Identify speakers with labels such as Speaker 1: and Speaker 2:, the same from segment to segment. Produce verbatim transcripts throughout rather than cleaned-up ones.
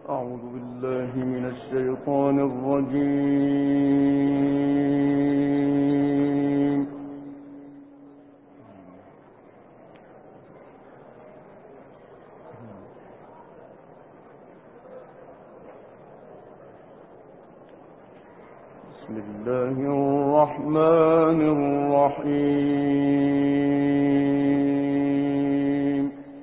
Speaker 1: أعوذ بالله من الشيطان الرجيم. بسم الله الرحمن الرحيم.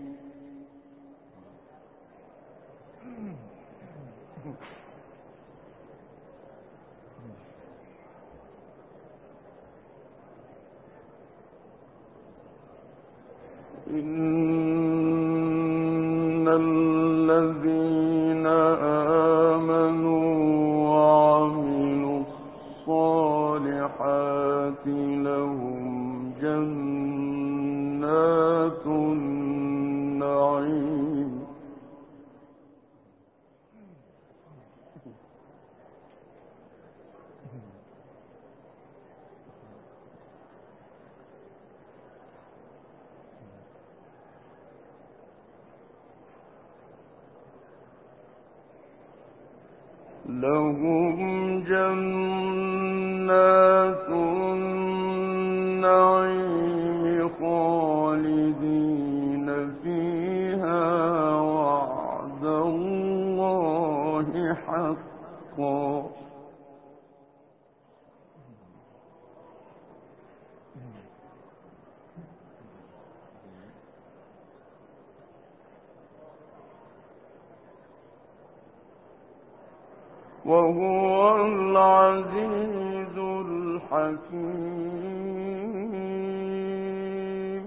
Speaker 1: إن الذين آمنوا وعملوا الصالحات لهم جنات النعيم لهم جنات النعيم خالدين فيها وعد الله حقا وهو العزيز الحكيم.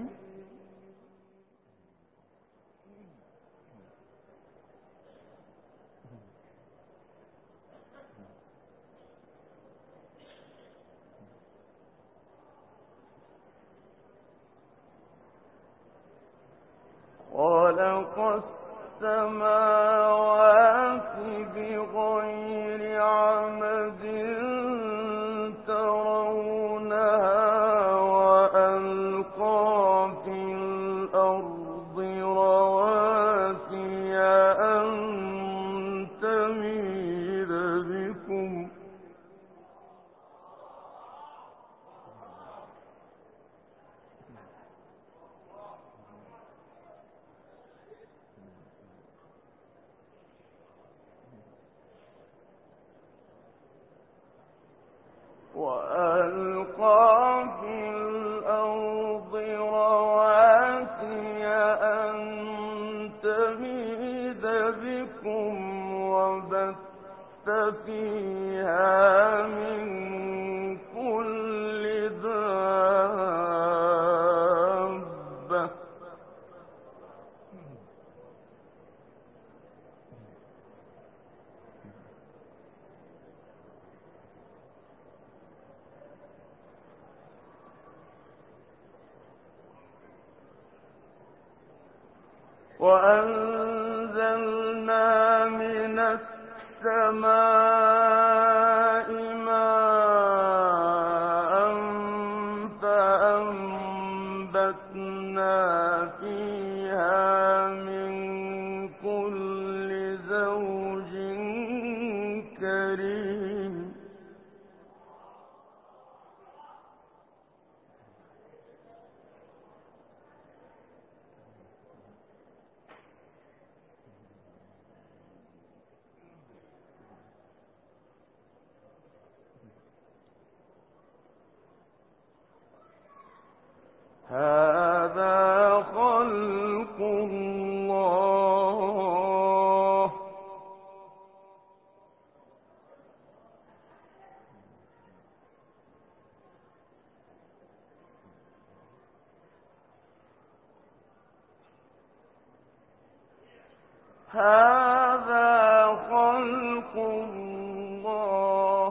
Speaker 1: خلق السماوات بغير عمد ترونها وألقى في الأرض رواسي أن تميد بكم وألقى في الأرض رواسي أن تميد بكم وبث فيها من كل دابة وأنزلنا من السماء ماء فأنبتنا فيها من كل زوج كريم. هذا خلق الله هذا خلق الله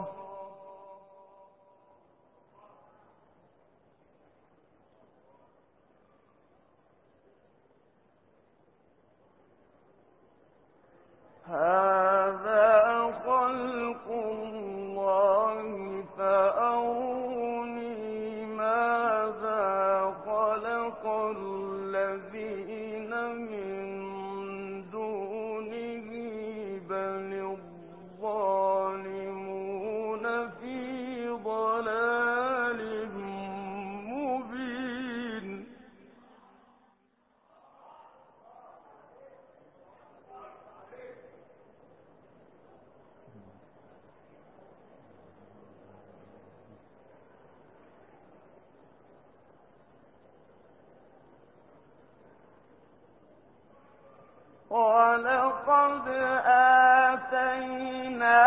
Speaker 1: هذا خلق الله فأروني ماذا خلق الذين من دونه ولقد آتينا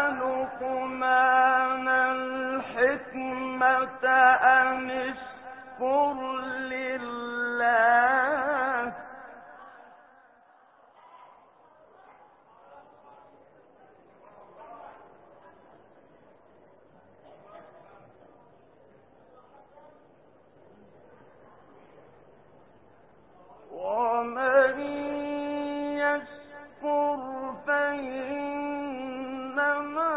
Speaker 1: لقمان الحكمة أن اشكر لله ومن يشكر فإنما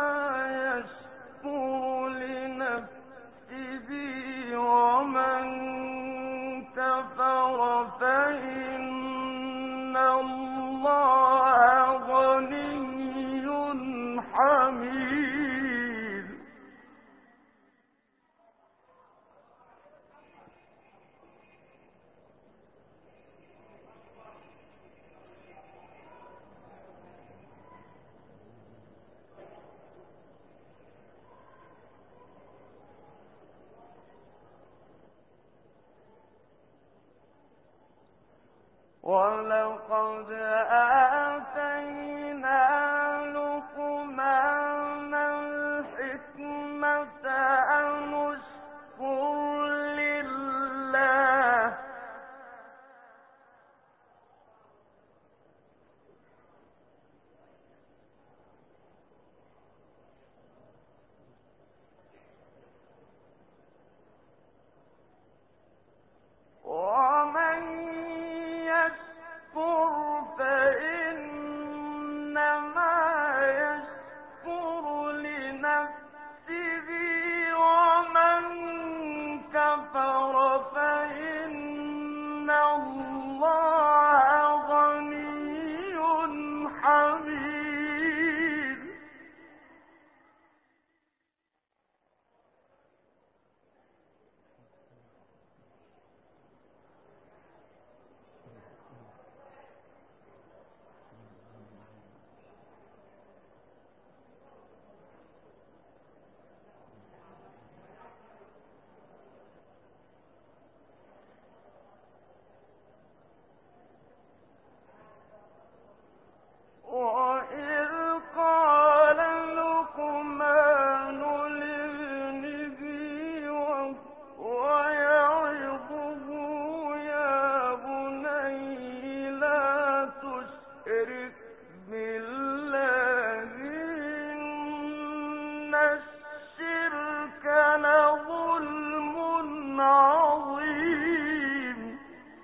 Speaker 1: يشكر لنفسه ومن كفر فإن الله غني حميد ولقد آتينا لقمان الحكمة أن اشكر لله ومن يشكر فإنما يشكر لنفسه ومن كفر فإن الله غني حميد وإذ قال لقمان لابنه وهو يعظه يا بني لا تشرك بالله إن الشرك لظلم عظيم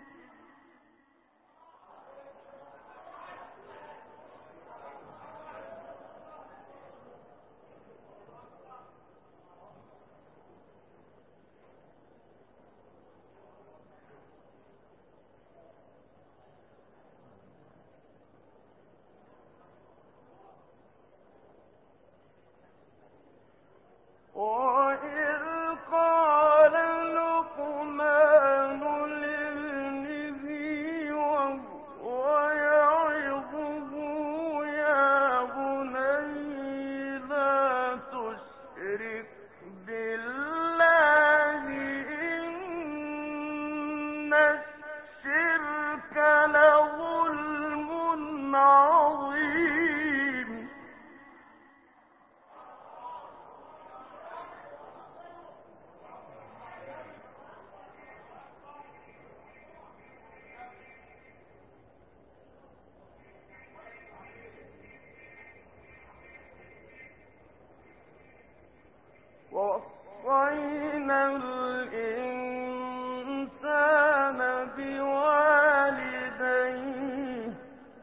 Speaker 1: وإذ قال لقمان لابنه وهو يعظه يا بني لا تشرك بالله إن الشرك لظلم عظيم ووصينا الإنسان بوالديه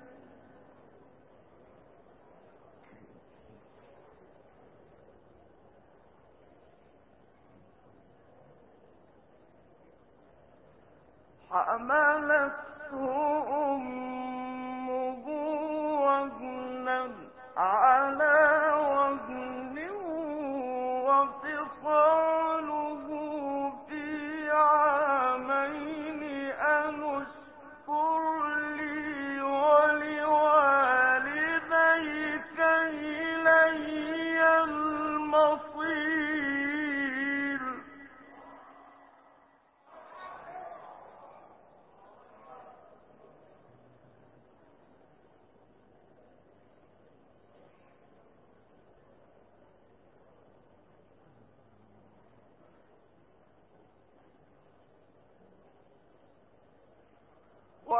Speaker 1: حملته أمه وهنا على وهن وفصاله في عامين أن اشكر لي ولوالديك إلي المصير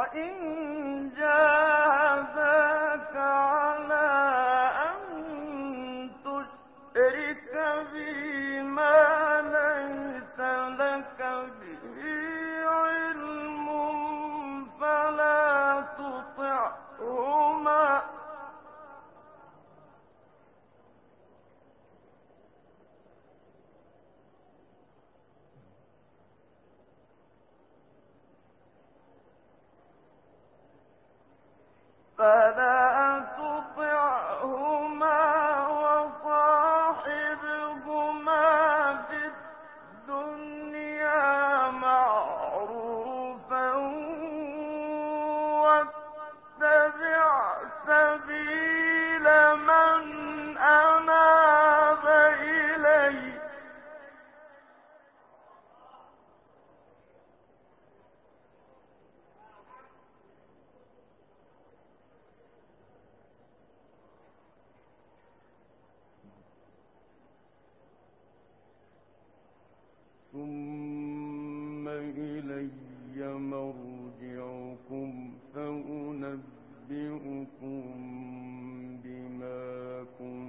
Speaker 1: ثم إلي مرجعكم فأنبئكم بما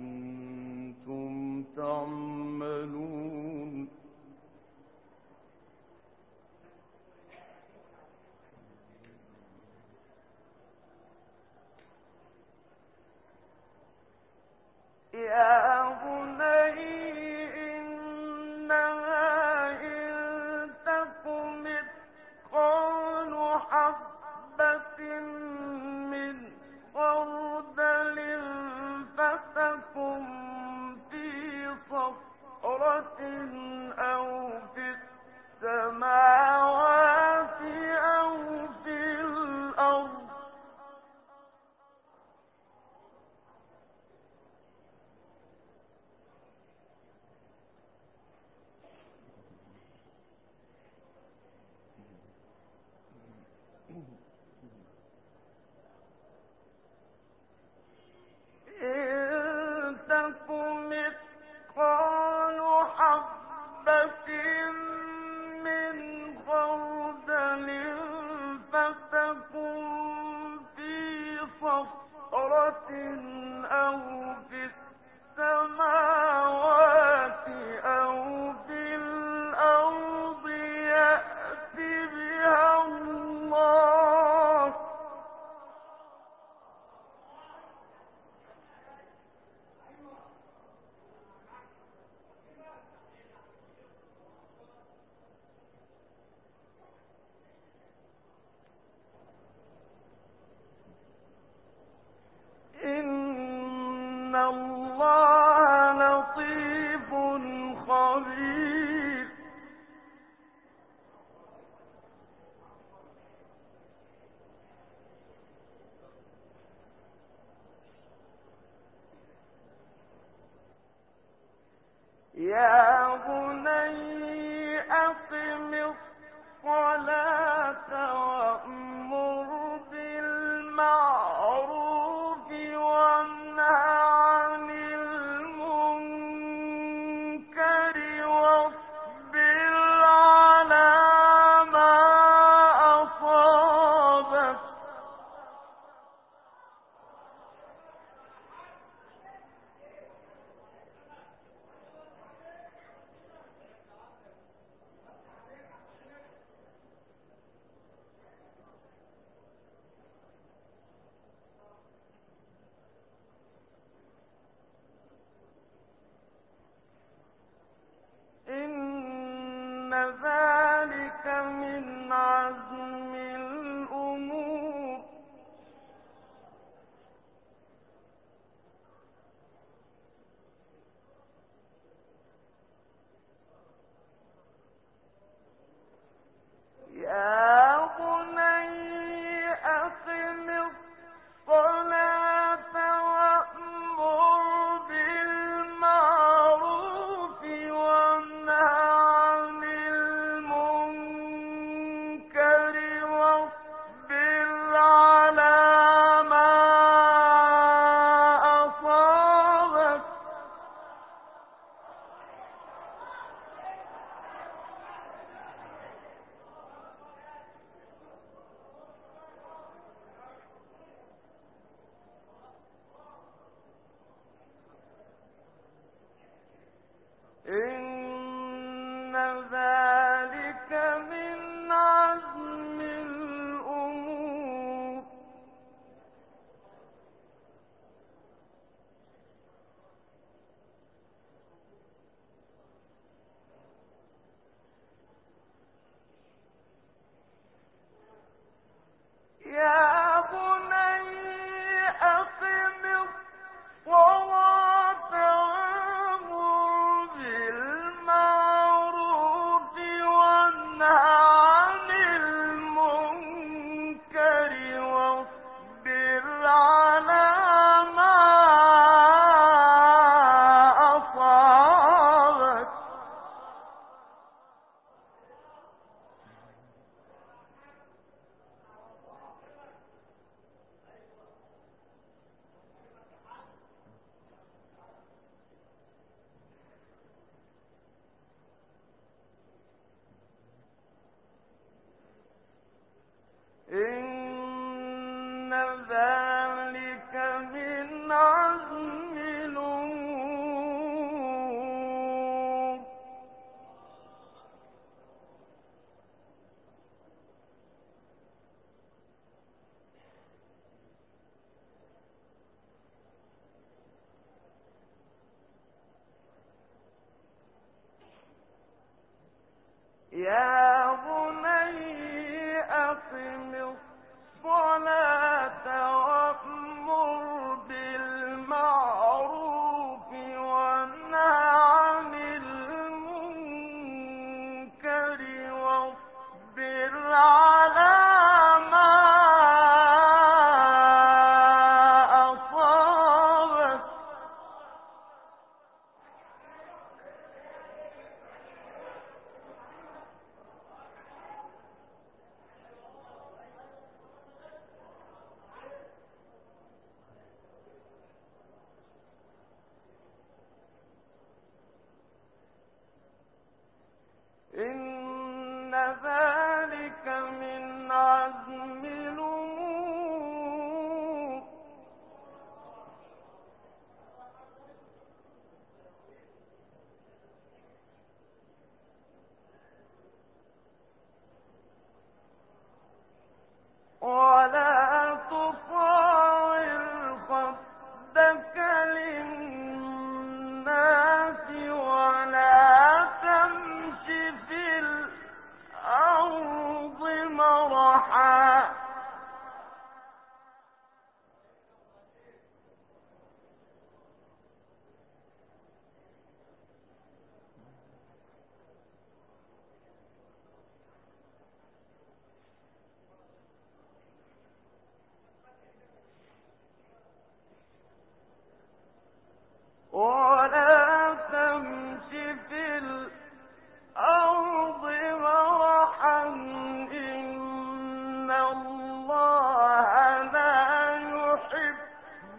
Speaker 1: كنتم تعملون. يا بني إنها إن تك مثقال حبة من خردل فتكن في صخرة أو في السماوات أو في الأرض إن تك مثقال حبة من خردل فتكن في صخرة أو في السماوات أو في الأرض يأت بها الله إن الله لطيف خبير. يا بني أقم الصلاة وأمر بالمعروف وانه عن المنكر واصبر على ما أصابك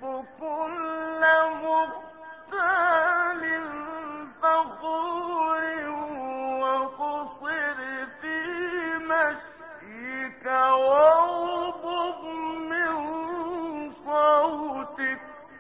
Speaker 1: كل مختال فخور وقصر في مشيك واغضض من صوتك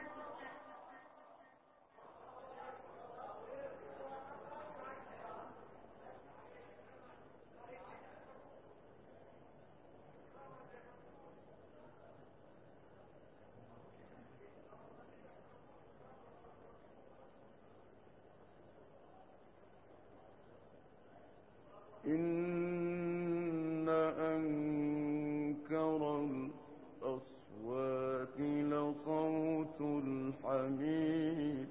Speaker 1: إن أنكر الأصوات لصوت الحمير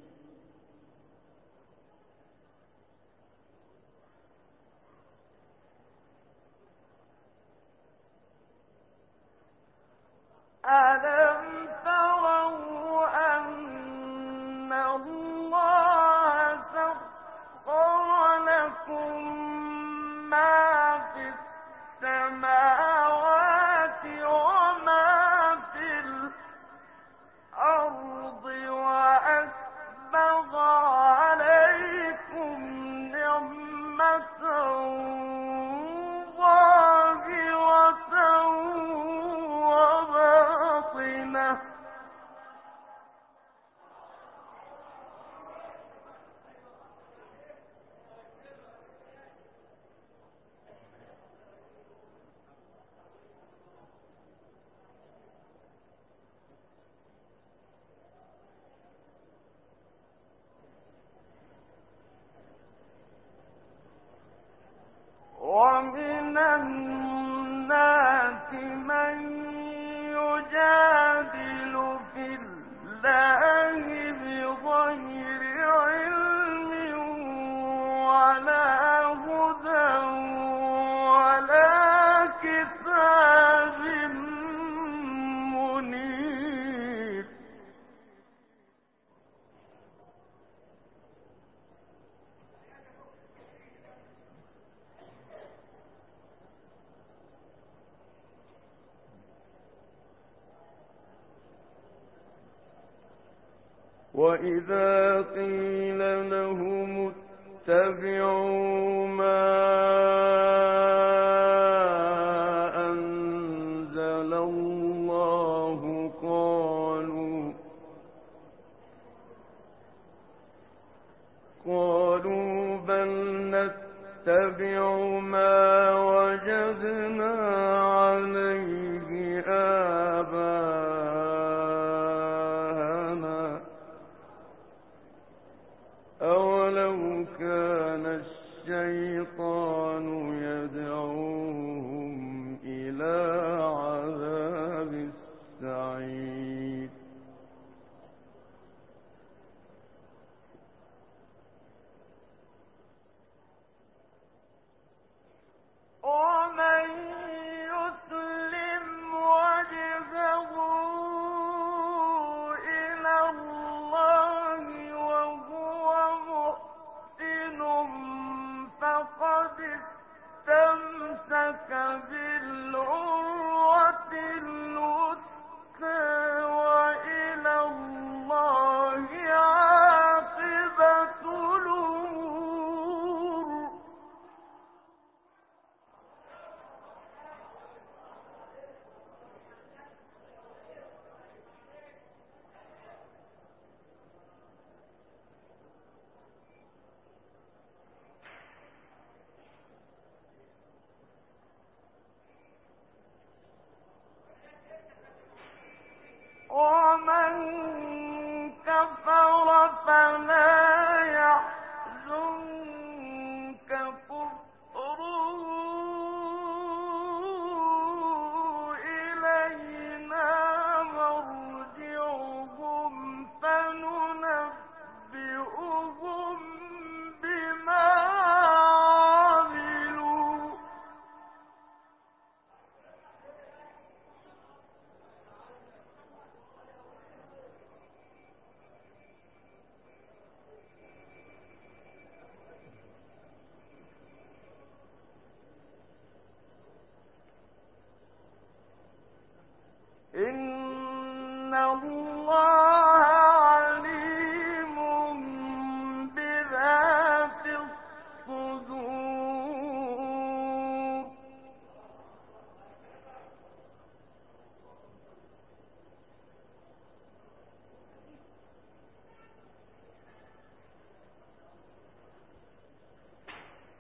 Speaker 1: ألم تروا أن الله سخر لكم ما في السماوات وما في الأرض وأسبغ عليكم نعمة ظاهرة وباطنة ومن الناس من يجادل في الله بغير علم ولا هدى ولا كتاب منير وإذا قيل لهم اتبعوا ما أنزل الله قالوا قالوا بل نتبع ما وجدنا عليه آباءنا أولو كان الشيطان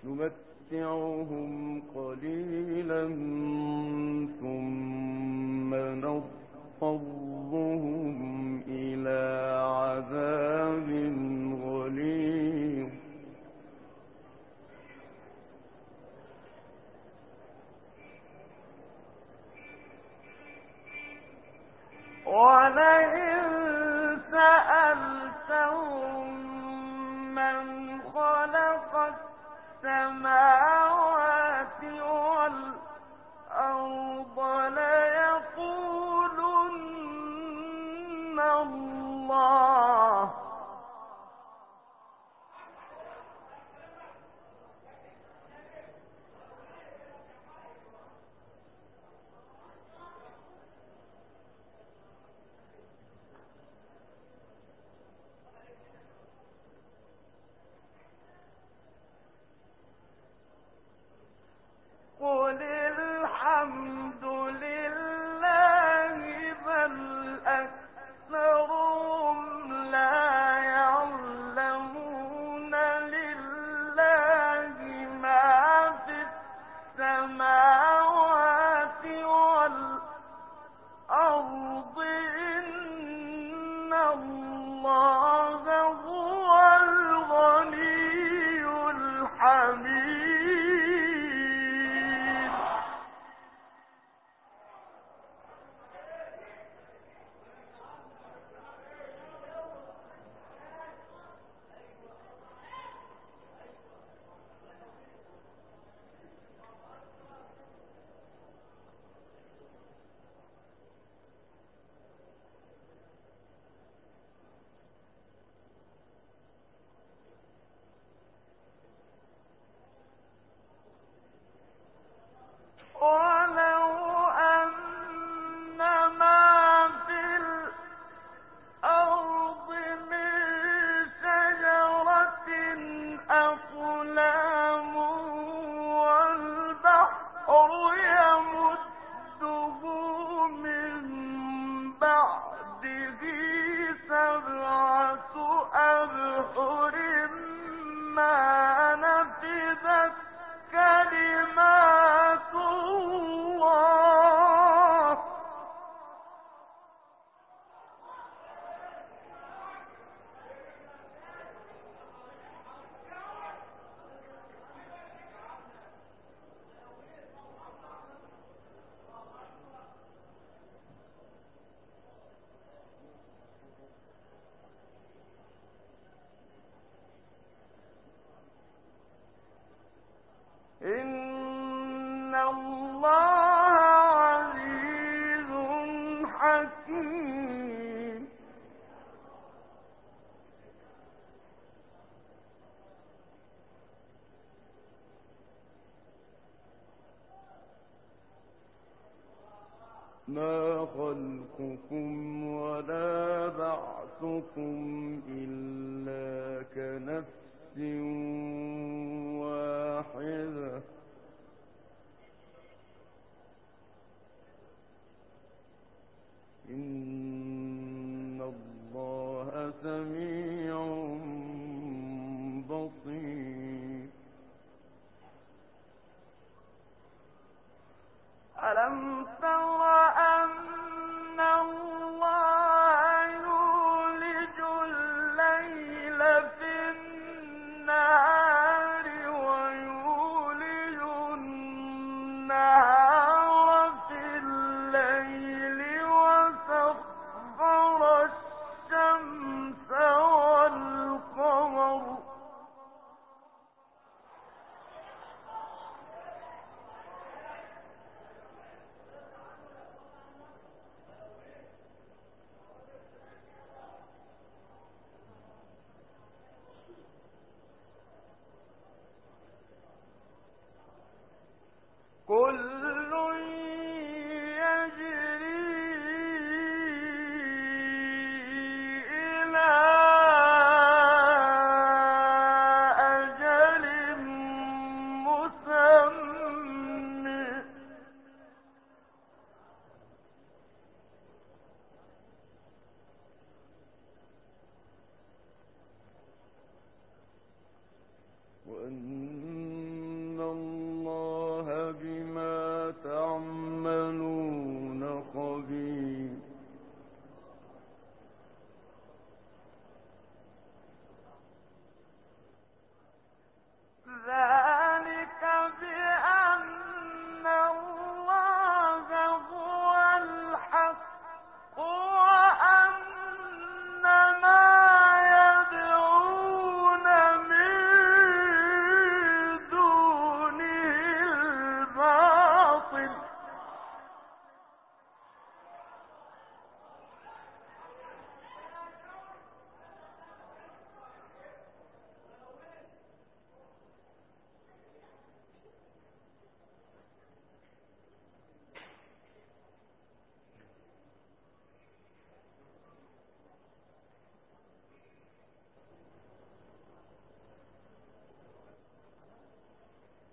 Speaker 1: نمتعهم قليلا ثم نضطرهم إلى عذاب غليظ ولئن سألتهم من خلق السماوات والأرض ليقولن الله قل الحمد لله بل أكثرهم لا يعلمون لله ما في السماوات والأرض إن الله هو الغني الحميد ولو أن ما في الأرض من شجرة أقلام والبحر يمده من بعده سبعة أبحر ما نفذت كلمات الله إن الله عزيز حكيم ما خلقكم ولا بعثكم إلا كنفس واحدة إن الله سميع بصير ألم تر أن الله يولج الليل في النهار ويولج النهار في الليل وسخر الشمس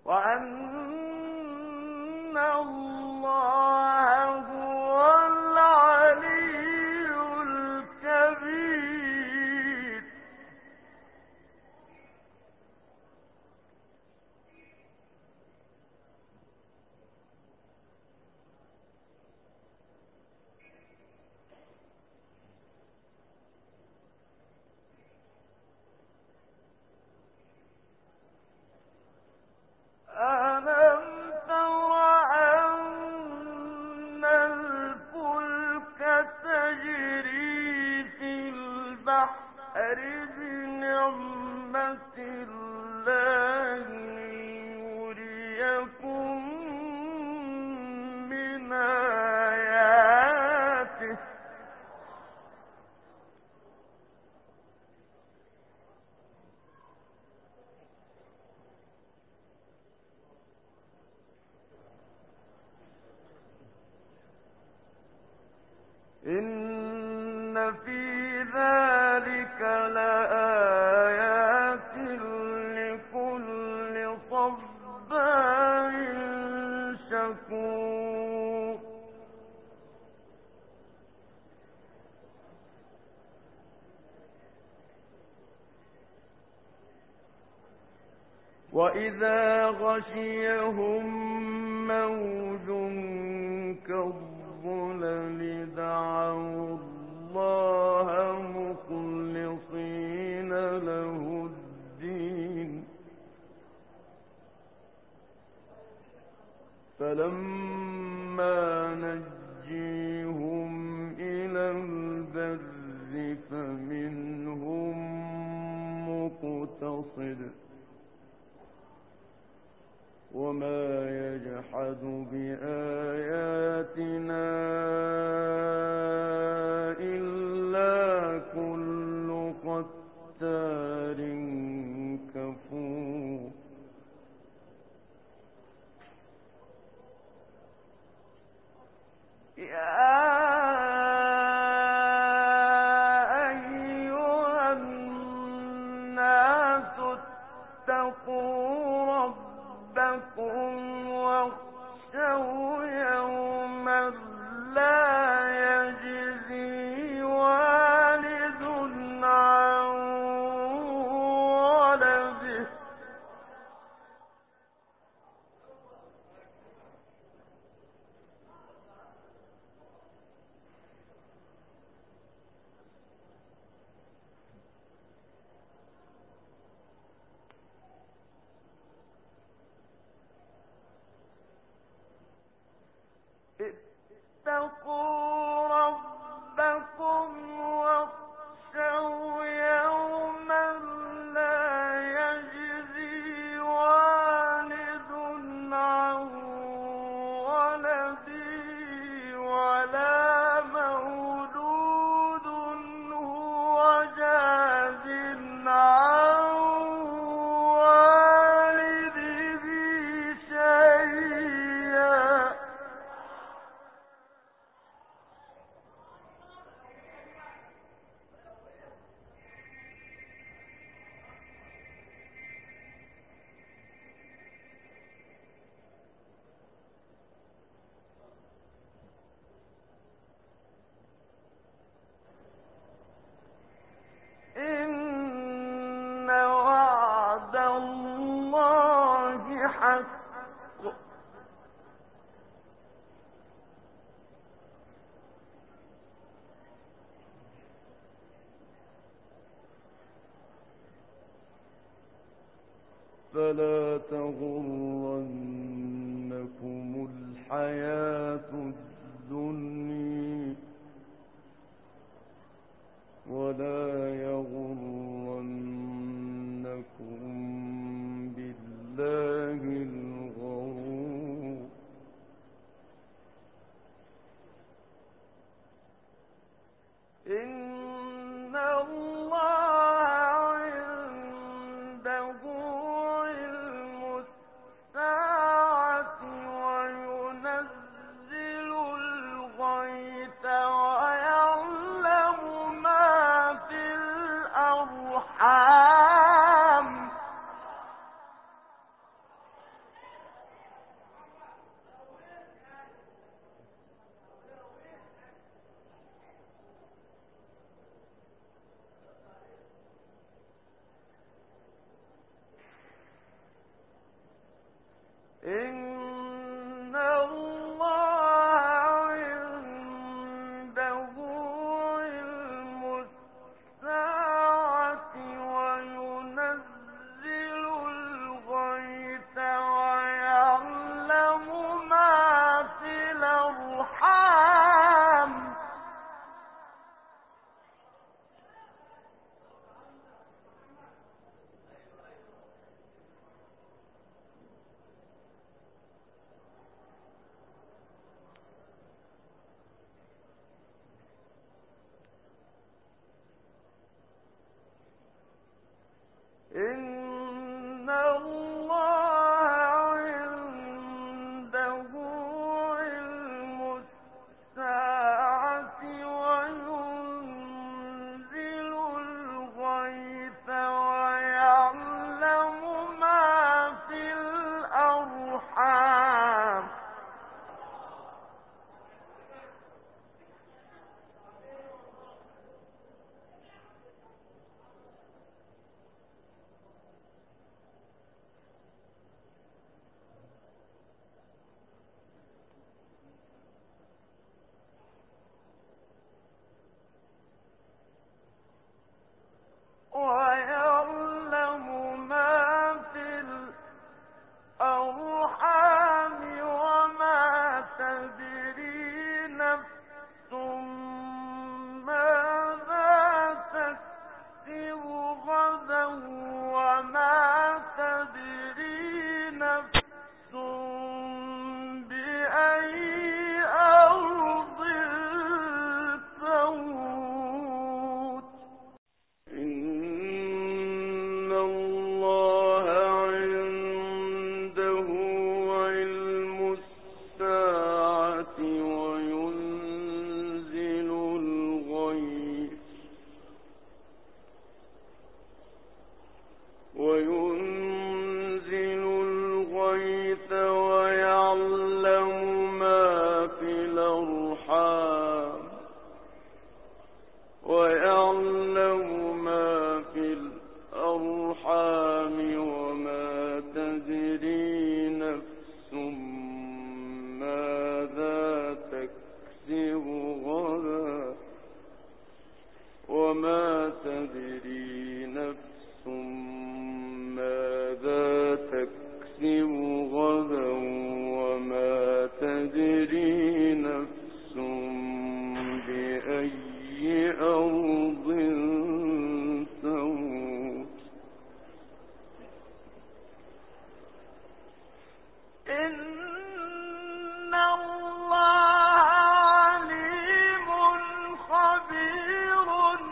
Speaker 1: وأن الله هو العلي الكبير. ألم تر أن الفلك تجري في البحر بنعمة الله ليريكم من آياته إن في ذلك لآيات لكل صبار شكور. وإذا غشيهم موج كالظلل دعوا الله مخلصين له الدين فلما نجيهم إلى البر فمنهم مقتصد وما يجحد بآياتنا إلا كل ختار كفور. يا أيها الناس اتقوا ربكم واخشوا يوما لا يجزي والد عن ولده اتقوا ربكم واخشوا يوما لا يجزي والد عن ولده ولا مولود هو جاز عن والده شيئا. إن وعد الله حق فلا تغرنكم الحياة الدنيا ولا يغرنكم بالله الغرور. إن الله عنده علم الساعة وينزل وينزل الغيث ويعلم ما في الأرحام ويعلم ما في الأرحام وما تدري نفس ماذا تكسب غدا وما تدري نفس ماذا تكسب غدا وما تدري نفس بأي أرض تموت إن الله عليم خبير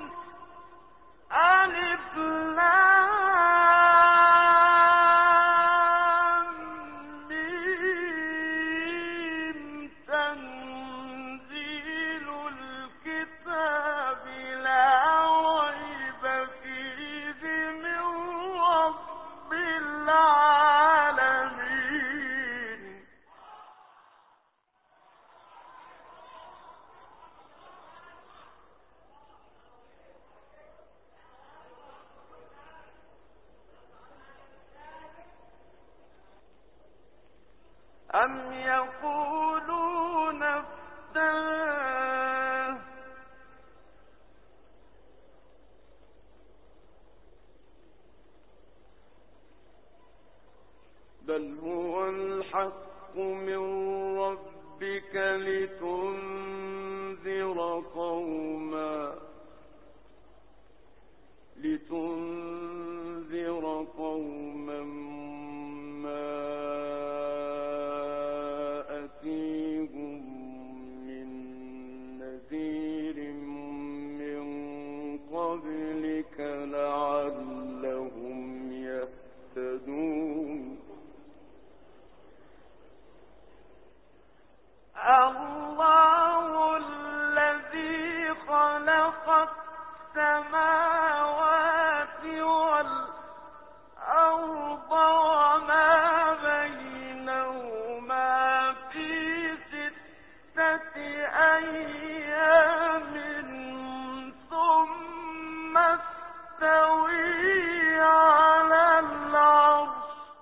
Speaker 1: ألف لام ميم تنزيل الكتاب لا ريب فيه من رب العالمين أم يقولون افتراه بل هو الحق من ربك لتنذر قوما لتنذر قوما ما أتيهم من نذير من قبلك لعلهم يهتدون الله الذي خلق السماوات والأرض وما بينهما في ستة أيام ثم استوي على العرش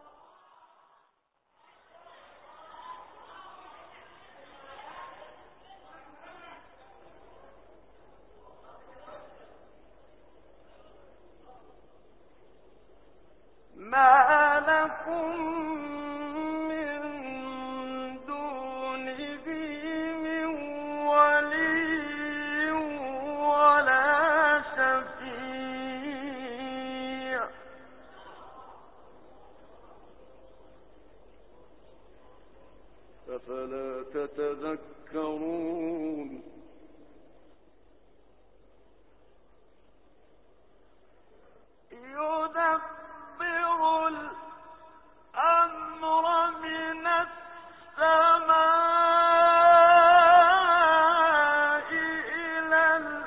Speaker 1: ما لكم من دونه من ولي ولا شفيع أفلا تتذكرون يدبر الأمر من السماء إلى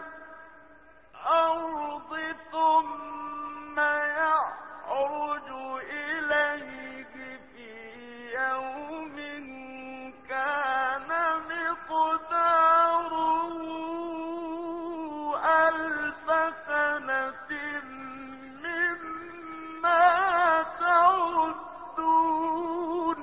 Speaker 1: الأرض ثم يعرج إليه في يوم كان مقداره ألف سنة مما تعدون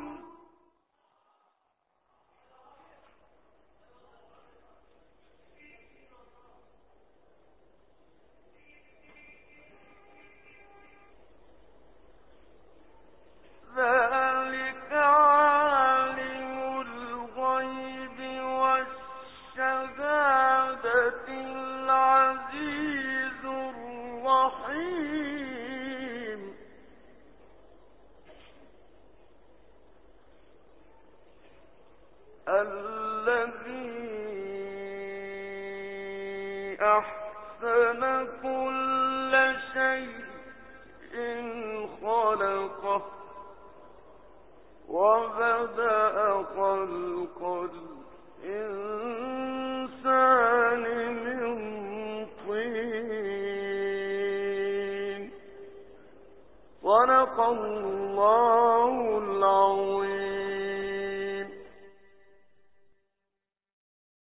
Speaker 1: ذلك عالم الغيب والشهادة العزيز الرحيم الذي أحسن كل شيء خلقه وبدأ خلق الإنسان من طين صدق الله العظيم.